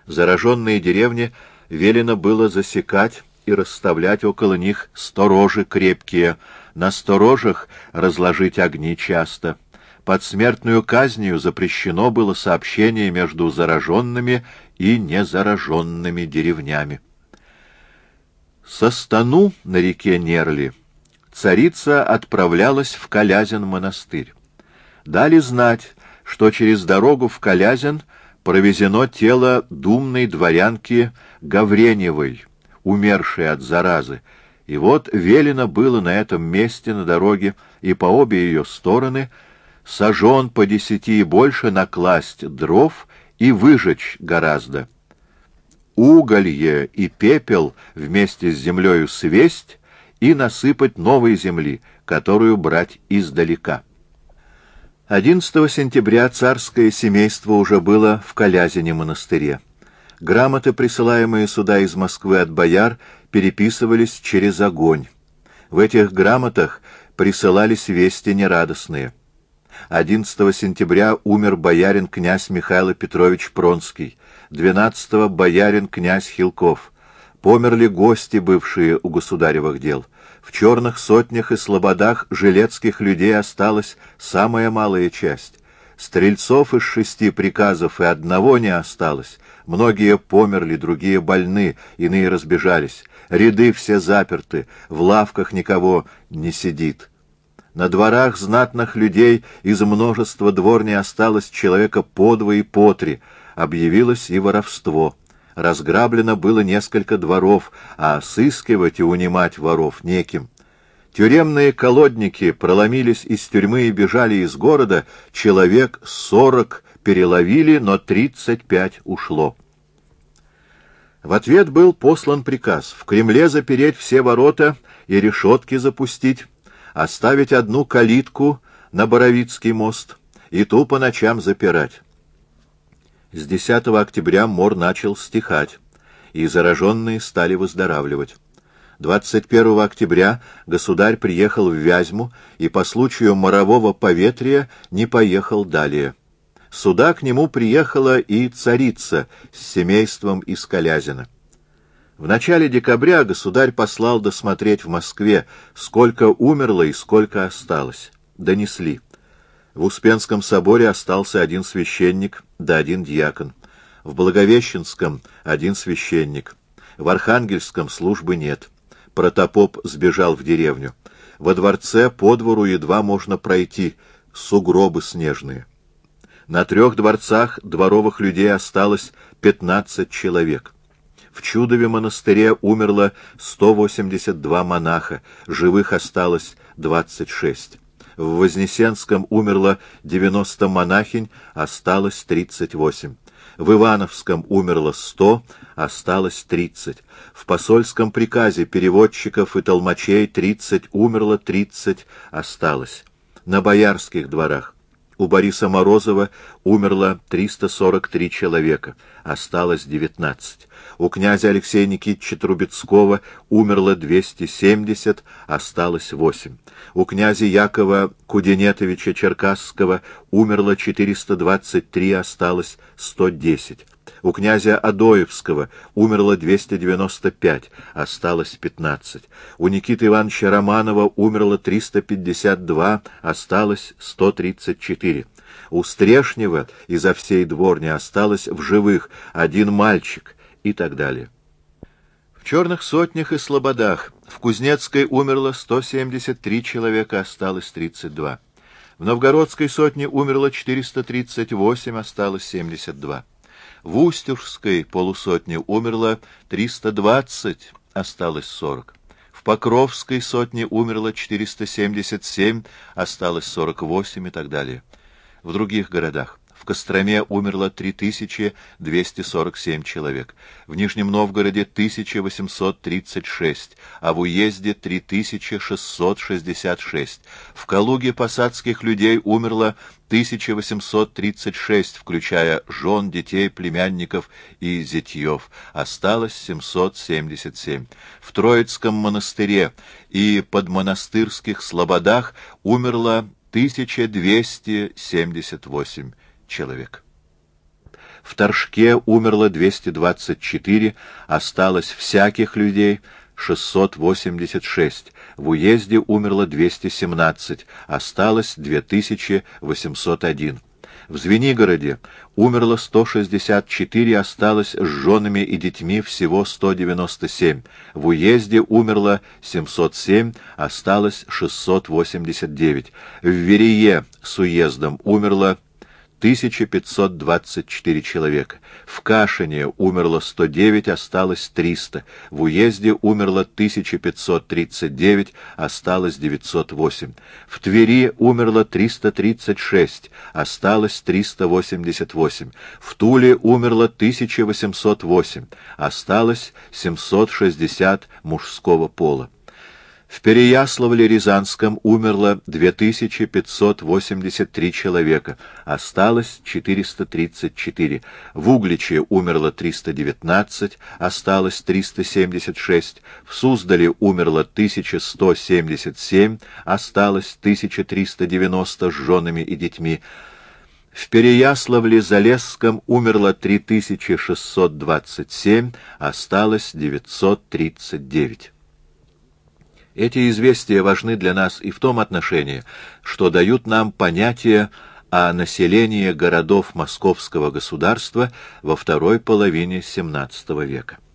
Зараженные деревни велено было засекать и расставлять около них сторожи крепкие, на сторожах разложить огни часто. Под смертную казнью запрещено было сообщение между зараженными и незараженными деревнями. Со Стану на реке Нерли царица отправлялась в Колязин монастырь. Дали знать, что через дорогу в Колязин провезено тело думной дворянки Гавреневой, умершей от заразы, и вот велено было на этом месте на дороге и по обе ее стороны сажен по 10 и больше накласть дров и выжечь гораздо. Уголье и пепел вместе с землею свесть и насыпать новой земли, которую брать издалека. 11 сентября царское семейство уже было в Колязине монастыре. Грамоты, присылаемые сюда из Москвы от бояр, переписывались через огонь. В этих грамотах присылались вести нерадостные. 11 сентября умер боярин князь Михаил Петрович Пронский, 12-го боярин князь Хилков. Померли гости, бывшие у государевых дел. В черных сотнях и слободах жилецких людей осталась самая малая часть. Стрельцов из 6 приказов и одного не осталось. Многие померли, другие больны, иные разбежались. Ряды все заперты, в лавках никого не сидит. На дворах знатных людей из множества двор не осталось человека по 2 и по 3. Объявилось и воровство. Разграблено было несколько дворов, а сыскивать и унимать воров неким. Тюремные колодники проломились из тюрьмы и бежали из города, человек 40 переловили, но 35 ушло. В ответ был послан приказ в Кремле запереть все ворота и решетки запустить, оставить одну калитку на Боровицкий мост и ту по ночам запирать. С 10 октября мор начал стихать, и зараженные стали выздоравливать. 21 октября государь приехал в Вязьму и по случаю морового поветрия не поехал далее. Сюда к нему приехала и царица с семейством из Колязина. В начале декабря государь послал досмотреть в Москве, сколько умерло и сколько осталось. Донесли. В Успенском соборе остался 1 священник да 1 дьякон. В Благовещенском 1 священник. В Архангельском службы нет. Протопоп сбежал в деревню. Во дворце по двору едва можно пройти, сугробы снежные. На 3 дворцах дворовых людей осталось 15 человек. В Чудове монастыре умерло 182 монаха, живых осталось 26. В Вознесенском умерло 90 монахинь, осталось 38. В Ивановском умерло 100, осталось 30. В посольском приказе переводчиков и толмачей 30 умерло, 30 осталось. На боярских дворах у Бориса Морозова умерло 343 человека, осталось 19. У князя Алексея Никитича Трубецкого умерло 270, осталось 8. У князя Якова Куденетовича Черкасского умерло 423, осталось 110. У князя Адоевского умерло 295, осталось 15. У Никиты Ивановича Романова умерло 352, осталось 134. У Стрешнева изо всей дворни осталось в живых 1 мальчик и так далее. В черных сотнях и слободах в Кузнецкой умерло 173 человека, осталось 32. В Новгородской сотне умерло 438, осталось 72. В Устюжской полусотне умерло 320, осталось 40. В Покровской сотне умерло 477, осталось 48 и так далее. В других городах. В Костроме умерло 3247 человек, в Нижнем Новгороде 1836, а в уезде 3666. В Калуге посадских людей умерло 1836, включая жен, детей, племянников и зятьев. Осталось 777. В Троицком монастыре и подмонастырских слободах умерло 1278 человек. В Торжке умерло 224, осталось всяких людей 686. В уезде умерло 217, осталось 2801. В Звенигороде умерло 164, осталось с женами и детьми всего 197. В уезде умерло 707, осталось 689. В Верее с уездом умерло 1524 человека. В Кашине умерло 109, осталось 300. В уезде умерло 1539, осталось 908. В Твери умерло 336, осталось 388. В Туле умерло 1808, осталось 760 мужского пола. В Переяславле-Рязанском умерло 2583 человека, осталось 434. В Угличе умерло 319, осталось 376. В Суздале умерло 1177, осталось 1390 с женами и детьми. В Переяславле-Залесском умерло 3627, осталось 939. Эти известия важны для нас и в том отношении, что дают нам понятие о населении городов Московского государства во второй половине XVII века.